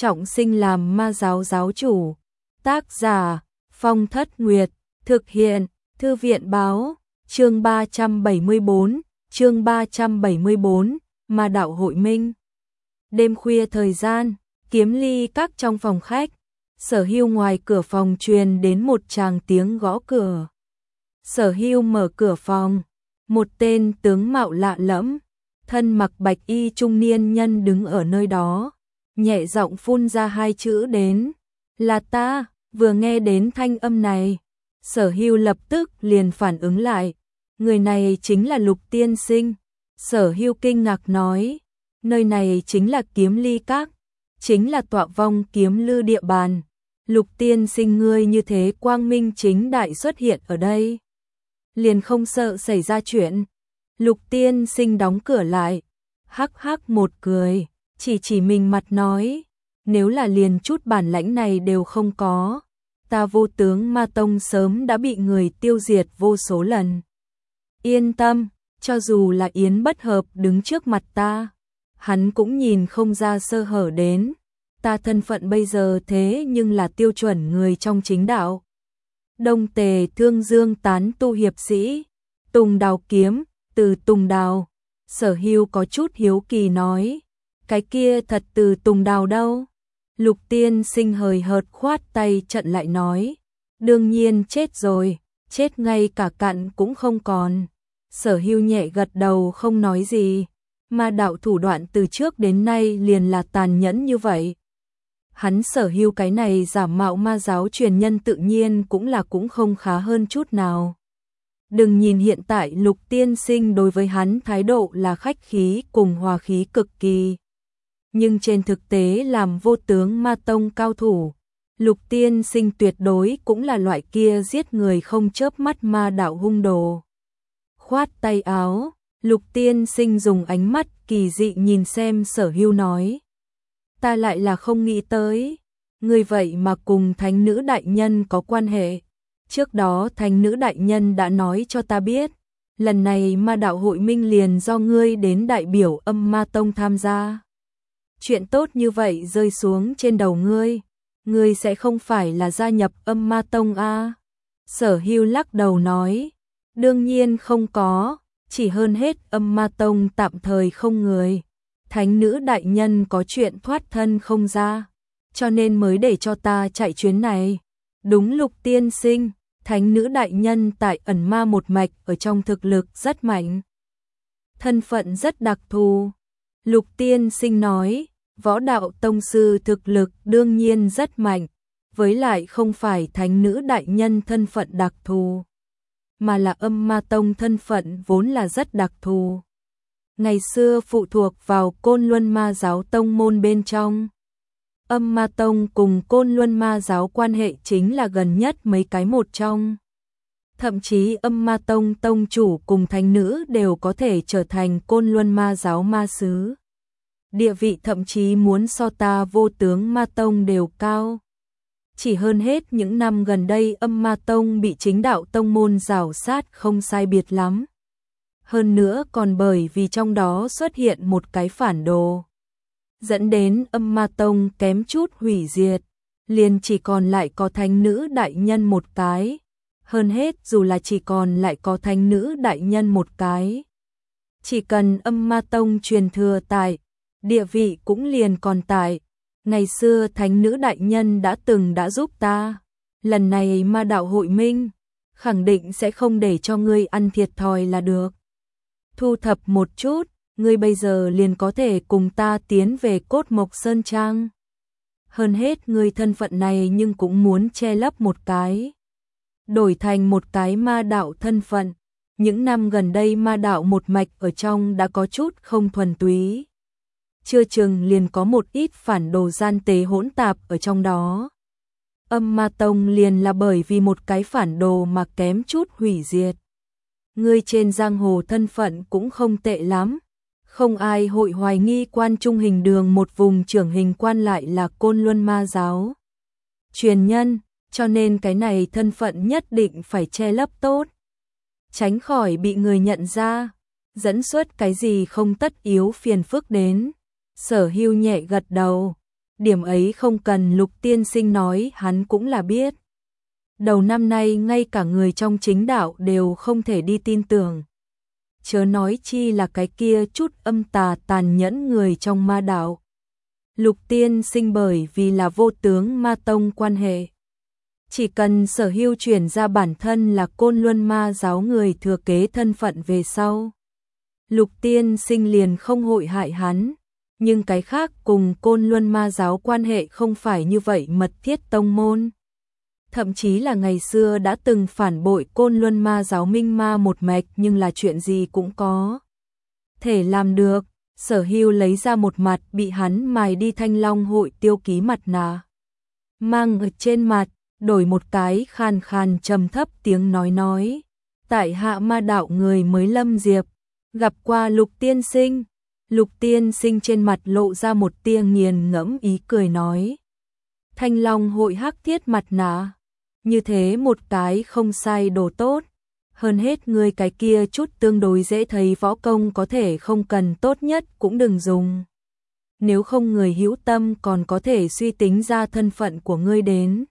trọng sinh làm ma giáo giáo chủ. Tác giả Phong Thất Nguyệt, thực hiện Thư viện Báo, chương 374, Ma đạo hội minh. Đêm khuya thời gian, Kiếm Ly Các trong phòng khách, Sở Hưu ngoài cửa phòng truyền đến một tràng tiếng gõ cửa. Sở Hưu mở cửa phòng, một tên tướng mạo lạ lẫm, thân mặc bạch y trung niên nhân đứng ở nơi đó, nhẹ giọng phun ra hai chữ đến, là ta. Vừa nghe đến thanh âm này, Sở Hưu lập tức liền phản ứng lại, người này chính là Lục tiên sinh. Sở Hưu kinh ngạc nói, nơi này chính là Kiếm Ly Các, chính là tọa vong kiếm lư địa bàn. Lục tiên sinh ngươi như thế quang minh chính đại xuất hiện ở đây, liền không sợ xảy ra chuyện. Lục tiên sinh đóng cửa lại, hắc hắc một cười, chỉ mình mặt nói, nếu là liền chút bản lãnh này đều không có, ta Vô Tướng Ma Tông sớm đã bị người tiêu diệt vô số lần. Yên tâm, cho dù là Yến Bất Hợp đứng trước mặt ta, hắn cũng nhìn không ra sơ hở đến. Ta thân phận bây giờ thế nhưng là tiêu chuẩn người trong chính đạo. Đông Tề Thương Dương tán tu hiệp sĩ, Tùng Đào kiếm, từ Tùng Đào. Sở Hưu có chút hiếu kỳ nói, cái kia thật từ Tùng Đào đâu? Lục tiên sinh hời hợt khoát tay trận lại nói, đương nhiên chết rồi, chết ngay cả cặn cũng không còn. Sở Hưu nhẹ gật đầu không nói gì, ma đạo thủ đoạn từ trước đến nay liền là tàn nhẫn như vậy. Hắn Sở Hưu cái này giả mạo ma giáo truyền nhân tự nhiên cũng không khá hơn chút nào. Đừng nhìn hiện tại Lục tiên sinh đối với hắn thái độ là khách khí cùng hòa khí cực kỳ. Nhưng trên thực tế làm Vô Tướng Ma Tông cao thủ, Lục tiên sinh tuyệt đối cũng là loại kia giết người không chớp mắt ma đạo hung đồ. Khoát tay áo, Lục tiên sinh dùng ánh mắt kỳ dị nhìn xem Sở Hưu nói, ta lại là không nghĩ tới, người vậy mà cùng thánh nữ đại nhân có quan hệ. Trước đó thánh nữ đại nhân đã nói cho ta biết, lần này ma đạo hội minh liền do ngươi đến đại biểu Âm Ma Tông tham gia. Chuyện tốt như vậy rơi xuống trên đầu ngươi sẽ không phải là gia nhập Âm Ma Tông a? Sở Hưu lắc đầu nói, đương nhiên không có, chỉ hơn hết Âm Ma Tông tạm thời không người. Thánh nữ đại nhân có chuyện thoát thân không ra, cho nên mới để cho ta chạy chuyến này. Đúng Lục tiên sinh, thánh nữ đại nhân tại ẩn ma một mạch ở trong thực lực rất mạnh, thân phận rất đặc thù. Lục tiên sinh nói, võ đạo tông sư thực lực đương nhiên rất mạnh, với lại không phải thánh nữ đại nhân thân phận đặc thù, mà là Âm Ma Tông thân phận vốn là rất đặc thù. Ngày xưa phụ thuộc vào Côn Luân Ma giáo tông môn bên trong. Âm Ma Tông cùng Côn Luân Ma giáo quan hệ chính là gần nhất mấy cái một trong. Thậm chí Âm Ma Tông tông chủ cùng thánh nữ đều có thể trở thành Côn Luân Ma giáo ma sứ. Địa vị thậm chí muốn so ta Vô Tướng Ma Tông đều cao. Chỉ hơn hết những năm gần đây Âm Ma Tông bị chính đạo tông môn rào sát không sai biệt lắm. Hơn nữa còn bởi vì trong đó xuất hiện một cái phản đồ, dẫn đến Âm Ma Tông kém chút hủy diệt, liền chỉ còn lại có thánh nữ đại nhân một cái. Hơn hết dù là chỉ còn lại có thánh nữ đại nhân một cái, chỉ cần Âm Ma Tông truyền thừa tại, địa vị cũng liền còn tại. Ngày xưa thánh nữ đại nhân đã giúp ta, lần này ma đạo hội minh, khẳng định sẽ không để cho ngươi ăn thiệt thòi là được. Thu thập một chút, ngươi bây giờ liền có thể cùng ta tiến về Cốt Mộc Sơn Trang. Hơn hết ngươi thân phận này nhưng cũng muốn che lấp một cái, đổi thành một cái ma đạo thân phận. Những năm gần đây ma đạo một mạch ở trong đã có chút không thuần túy, chưa chừng liền có một ít phản đồ gian tế hỗn tạp ở trong đó. Âm Ma Tông liền là bởi vì một cái phản đồ mà kém chút hủy diệt. Ngươi trên giang hồ thân phận cũng không tệ lắm, không ai hội hoài nghi Quan Trung Hình Đường một vùng trưởng hình quan lại là Côn Luân Ma giáo truyền nhân, cho nên cái này thân phận nhất định phải che lấp tốt, tránh khỏi bị người nhận ra, dẫn xuất cái gì không tất yếu phiền phức đến. Sở Hưu nhẹ gật đầu, điểm ấy không cần Lục tiên sinh nói hắn cũng là biết. Đầu năm nay ngay cả người trong chính đạo đều không thể đi tin tưởng. Chớ nói chi là cái kia chút âm tà tàn nhẫn người trong ma đạo. Lục tiên sinh bởi vì là vô tướng ma tông quan hệ. Chỉ cần Sở Hưu chuyển ra bản thân là Côn Luân ma giáo người thừa kế thân phận về sau. Lục tiên sinh liền không hội hại hắn. Nhưng cái khác cùng Côn Luân ma giáo quan hệ không phải như vậy mật thiết tông môn. Thậm chí là ngày xưa đã từng phản bội Côn Luân ma giáo minh ma một mạch nhưng là chuyện gì cũng có thể làm được. Sở Hưu lấy ra một mặt bị hắn mài đi Thanh Long hội tiêu ký mặt nạ. Mang ở trên mặt, đổi một cái khàn khàn trầm thấp tiếng nói. Tại hạ ma đạo người mới lâm diệp, gặp qua Lục tiên sinh. Lục tiên sinh trên mặt lộ ra một tia nghiền ngẫm ý cười nói. Thanh Long hội hắc thiết mặt nạ. Như thế một cái không sai đồ tốt. Hơn hết người cái kia chút tương đối dễ thấy võ công có thể không cần tốt nhất cũng đừng dùng. Nếu không người hữu tâm còn có thể suy tính ra thân phận của ngươi đến.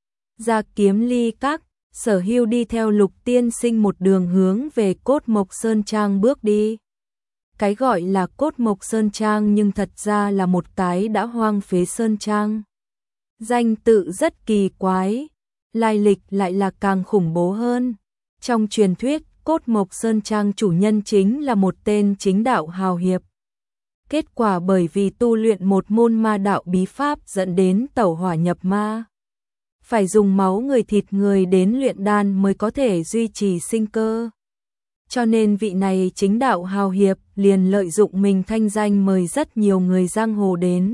Ra Kiếm Ly Các, Sở Hưu đi theo Lục tiên sinh một đường hướng về Cốt Mộc Sơn Trang bước đi. Cái gọi là Cốt Mộc Sơn Trang nhưng thật ra là một cái đã hoang phế Sơn Trang. Danh tự rất kỳ quái, lai lịch lại là càng khủng bố hơn. Trong truyền thuyết, Cốt Mộc Sơn Trang chủ nhân chính là một tên chính đạo hào hiệp. Kết quả bởi vì tu luyện một môn ma đạo bí pháp dẫn đến tẩu hỏa nhập ma. Phải dùng máu người thịt người đến luyện đan mới có thể duy trì sinh cơ. Cho nên vị này chính đạo hào hiệp liền lợi dụng mình thanh danh mời rất nhiều người giang hồ đến.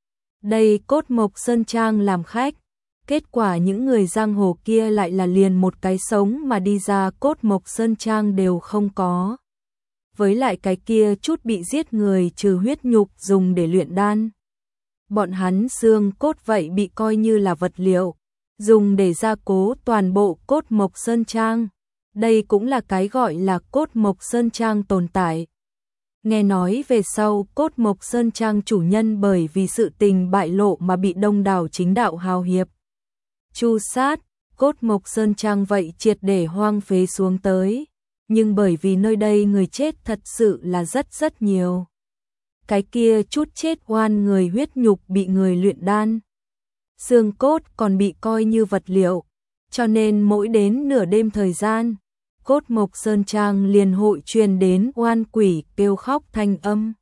Đây Cốt Mộc Sơn Trang làm khách. Kết quả những người giang hồ kia lại là liền một cái sống mà đi ra Cốt Mộc Sơn Trang đều không có. Với lại cái kia chút bị giết người trừ huyết nhục dùng để luyện đan. Bọn hắn xương cốt vậy bị coi như là vật liệu, dùng để gia cố toàn bộ Cốt Mộc Sơn Trang. Đây cũng là cái gọi là Cốt Mộc Sơn Trang tồn tại. Nghe nói về sau Cốt Mộc Sơn Trang chủ nhân bởi vì sự tình bại lộ mà bị đông đảo chính đạo hào hiệp tru sát, Cốt Mộc Sơn Trang vậy triệt để hoang phế xuống tới. Nhưng bởi vì nơi đây người chết thật sự là rất nhiều. Cái kia chút chết oan người huyết nhục bị người luyện đan. Xương cốt còn bị coi như vật liệu. Cho nên mỗi đến nửa đêm thời gian, Cốt Mộc Sơn Trang liền hội truyền đến oan quỷ kêu khóc thanh âm.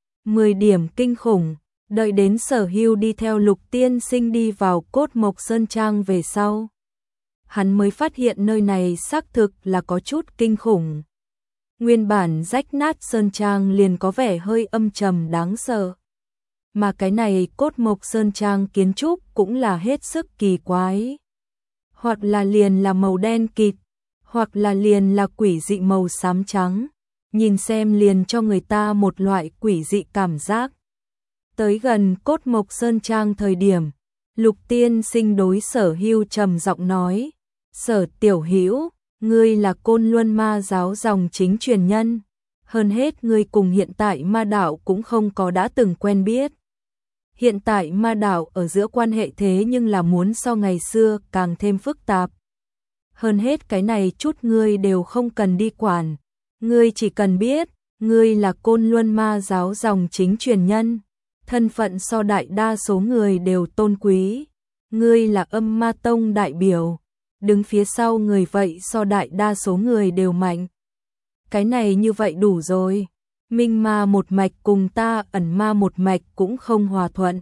10 điểm kinh khủng. Đợi đến Sở Hưu đi theo Lục tiên sinh đi vào Cốt Mộc Sơn Trang về sau. Hắn mới phát hiện nơi này xác thực là có chút kinh khủng. Nguyên bản rách nát Sơn Trang liền có vẻ hơi âm trầm đáng sợ. Mà cái này Cốt Mộc Sơn Trang kiến trúc cũng là hết sức kỳ quái. Hoặc là liền là màu đen kịt, hoặc là liền là quỷ dị màu xám trắng. Nhìn xem liền cho người ta một loại quỷ dị cảm giác. Tới gần Cốt Mộc Sơn Trang thời điểm, Lục tiên sinh đối Sở Hưu trầm giọng nói. Sở tiểu hữu, ngươi là Côn Luân ma giáo dòng chính truyền nhân. Hơn hết ngươi cùng hiện tại ma đạo cũng không có đã từng quen biết. Hiện tại ma đạo ở giữa quan hệ thế nhưng là muốn so ngày xưa càng thêm phức tạp. Hơn hết cái này chút ngươi đều không cần đi quản. Ngươi chỉ cần biết, ngươi là Côn Luân ma giáo dòng chính truyền nhân. Thân phận so đại đa số người đều tôn quý. Ngươi là Âm Ma Tông đại biểu. Đứng phía sau người vậy so đại đa số người đều mạnh. Cái này như vậy đủ rồi. Minh ma một mạch cùng ta ẩn ma một mạch cũng không hòa thuận.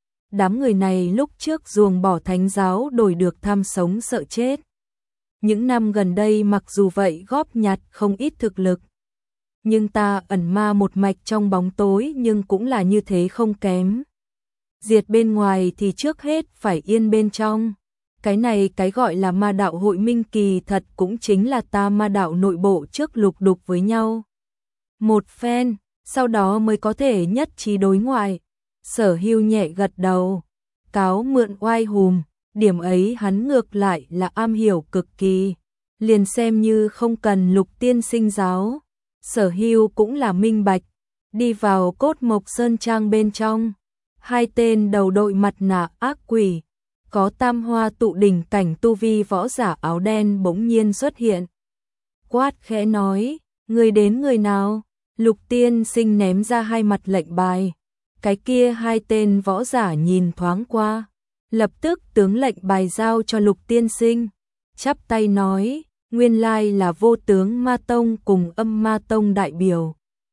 Đám người này lúc trước ruồng bỏ thánh giáo đổi được tham sống sợ chết. Những năm gần đây mặc dù vậy góp nhặt không ít thực lực. Nhưng ta ẩn ma một mạch trong bóng tối nhưng cũng là như thế không kém. Diệt bên ngoài thì trước hết phải yên bên trong. Cái này cái gọi là ma đạo hội minh kỳ thật cũng chính là ta ma đạo nội bộ trước lục đục với nhau. Một phen, sau đó mới có thể nhất trí đối ngoại. Sở Hưu nhẹ gật đầu, cáo mượn oai hùm, điểm ấy hắn ngược lại là am hiểu cực kỳ. Liền xem như không cần Lục tiên sinh giáo. Sở Hưu cũng là minh bạch, đi vào Cốt Mộc Sơn Trang bên trong. Hai tên đầu đội mặt nạ ác quỷ, có tam hoa tụ đỉnh cảnh tu vi võ giả áo đen bỗng nhiên xuất hiện. Quát khẽ nói, người đến người nào? Lục Tiên Sinh ném ra hai mặt lệnh bài. Cái kia hai tên võ giả nhìn thoáng qua, lập tức tướng lệnh bài giao cho Lục Tiên Sinh, chắp tay nói, nguyên lai là Vô Tướng Ma Tông cùng Âm Ma Tông đại biểu.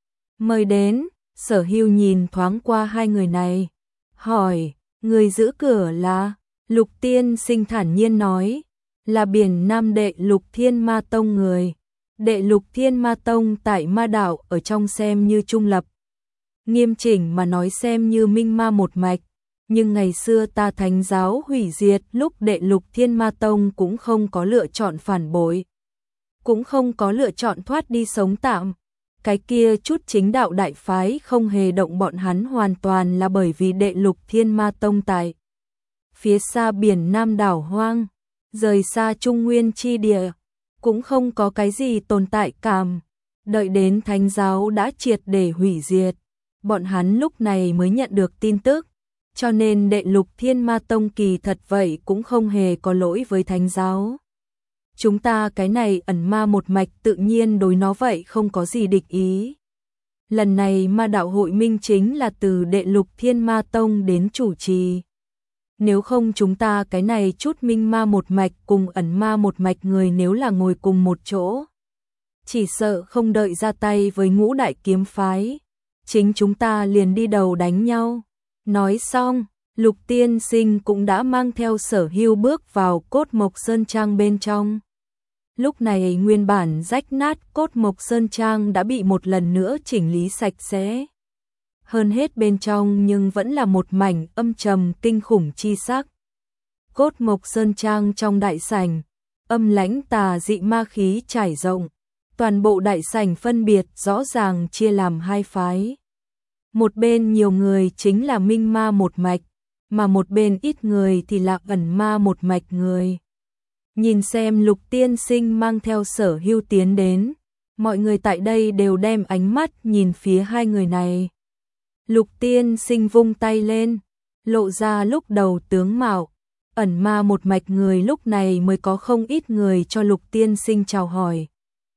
Mời đến. Sở Hưu nhìn thoáng qua hai người này, hỏi, người giữ cửa là? Lục Tiên Sinh thản nhiên nói, là Biển Nam đệ Lục Thiên Ma Tông người. Đệ Lục Thiên Ma Tông tại Ma Đạo ở trong xem như trung lập, nghiêm chỉnh mà nói xem như minh ma một mạch, nhưng ngày xưa ta thánh giáo hủy diệt lúc Đệ Lục Thiên Ma Tông cũng không có lựa chọn phản bội, cũng không có lựa chọn thoát đi sống tạm. Cái kia chút chính đạo đại phái không hề động bọn hắn hoàn toàn là bởi vì Đệ Lục Thiên Ma Tông tại phía xa biển Nam đảo hoang, rời xa Trung Nguyên chi địa, cũng không có cái gì tồn tại cảm. Đợi đến thánh giáo đã triệt để hủy diệt, bọn hắn lúc này mới nhận được tin tức, cho nên Đệ Lục Thiên Ma Tông kỳ thật vậy cũng không hề có lỗi với thánh giáo. Chúng ta cái này ẩn ma một mạch tự nhiên đối nó vậy không có gì địch ý. Lần này Ma Đạo hội minh chính là từ Đệ Lục Thiên Ma Tông đến chủ trì. Nếu không chúng ta cái này chút minh ma một mạch cùng ẩn ma một mạch người nếu là ngồi cùng một chỗ, chỉ sợ không đợi ra tay với Ngũ Đại kiếm phái, chính chúng ta liền đi đầu đánh nhau. Nói xong, Lục Tiên Sinh cũng đã mang theo Sở Hưu bước vào Cốt Mộc Sơn Trang bên trong. Lúc này nguyên bản rách nát Cốt Mộc Sơn Trang đã bị một lần nữa chỉnh lý sạch sẽ. Hơn hết bên trong nhưng vẫn là một mảnh âm trầm kinh khủng chi sắc. Cốt Mộc Sơn Trang trong đại sảnh, âm lãnh tà dị ma khí trải rộng, toàn bộ đại sảnh phân biệt rõ ràng chia làm hai phái. Một bên nhiều người chính là minh ma một mạch, mà một bên ít người thì là ẩn ma một mạch người. Nhìn xem Lục Tiên Sinh mang theo Sở Hưu tiến đến, mọi người tại đây đều đem ánh mắt nhìn phía hai người này. Lục Tiên Sinh vung tay lên, lộ ra lúc đầu tướng mạo, ẩn ma một mạch người lúc này mới có không ít người cho Lục Tiên Sinh chào hỏi.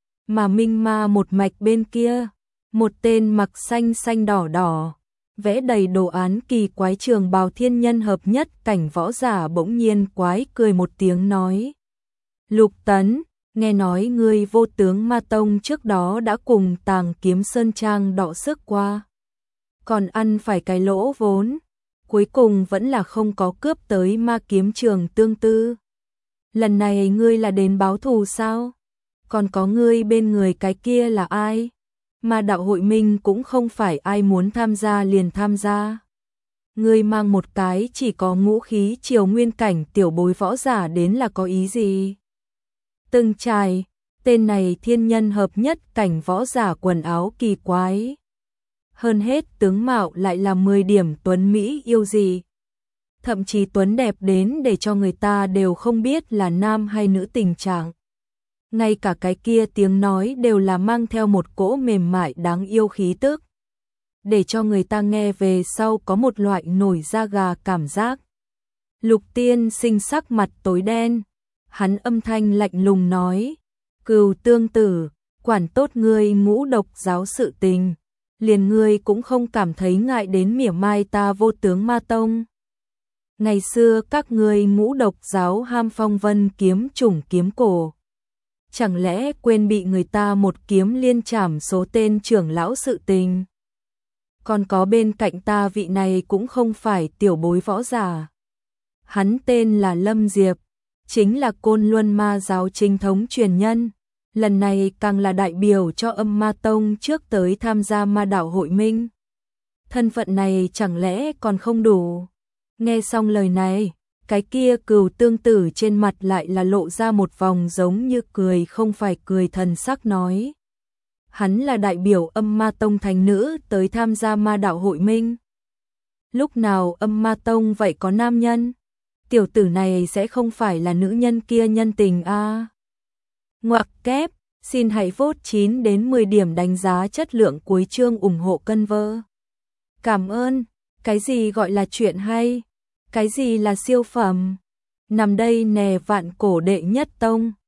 Mà minh ma một mạch bên kia, một tên mặc xanh xanh đỏ đỏ, vẽ đầy đồ án kỳ quái trường bào thiên nhân hợp nhất cảnh võ giả bỗng nhiên quái cười một tiếng nói. Lục Tấn, nghe nói ngươi Vô Tướng Ma Tông trước đó đã cùng Tàng Kiếm Sơn Trang đọ sức qua, còn ăn phải cái lỗ vốn, cuối cùng vẫn là không có cướp tới Ma Kiếm Trường tương tư. Lần này ngươi là đến báo thù sao? Còn có ngươi bên người cái kia là ai? Ma Đạo hội minh cũng không phải ai muốn tham gia liền tham gia. Ngươi mang một cái chỉ có ngũ khí triều nguyên cảnh tiểu bối võ giả đến là có ý gì? Từng trải, tên này thiên nhân hợp nhất cảnh võ giả quần áo kỳ quái. Hơn hết tướng mạo lại là 10 điểm tuấn Mỹ yêu gì. Thậm chí tuấn đẹp đến để cho người ta đều không biết là nam hay nữ tình trạng. Ngay cả cái kia tiếng nói đều là mang theo một cỗ mềm mại đáng yêu khí tức, để cho người ta nghe về sau có một loại nổi da gà cảm giác. Lục Tiên Sinh sắc mặt tối đen, hắn âm thanh lạnh lùng nói, Cừu Tương Tử, quản tốt ngươi Ngũ Độc giáo sự tình, liền ngươi cũng không cảm thấy ngại đến mỉa mai ta Vô Tướng Ma Tông. Ngày xưa các ngươi Ngũ Độc giáo ham phong vân kiếm chủng kiếm cổ, chẳng lẽ quên bị người ta một kiếm liên trảm số tên trưởng lão sự tình? Còn có bên cạnh ta vị này cũng không phải tiểu bối võ giả. Hắn tên là Lâm Diệp, chính là Côn Luân Ma giáo chính thống truyền nhân. Lần này càng là đại biểu cho Âm Ma Tông trước tới tham gia Ma Đạo hội minh. Thân phận này chẳng lẽ còn không đủ? Nghe xong lời này, cái kia Cừu Tương Tử trên mặt lại là lộ ra một vòng giống như cười không phải cười thần sắc nói. Hắn là đại biểu Âm Ma Tông thánh nữ tới tham gia Ma Đạo hội minh. Lúc nào Âm Ma Tông vậy có nam nhân? Tiểu tử này sẽ không phải là nữ nhân kia nhân tình a? Ngoặc kép, xin hãy vote 9 đến 10 điểm đánh giá chất lượng cuối chương ủng hộ Cân Vơ. Cảm ơn. Cái gì gọi là chuyện hay? Cái gì là siêu phẩm? Nằm đây nè vạn cổ đệ nhất tông.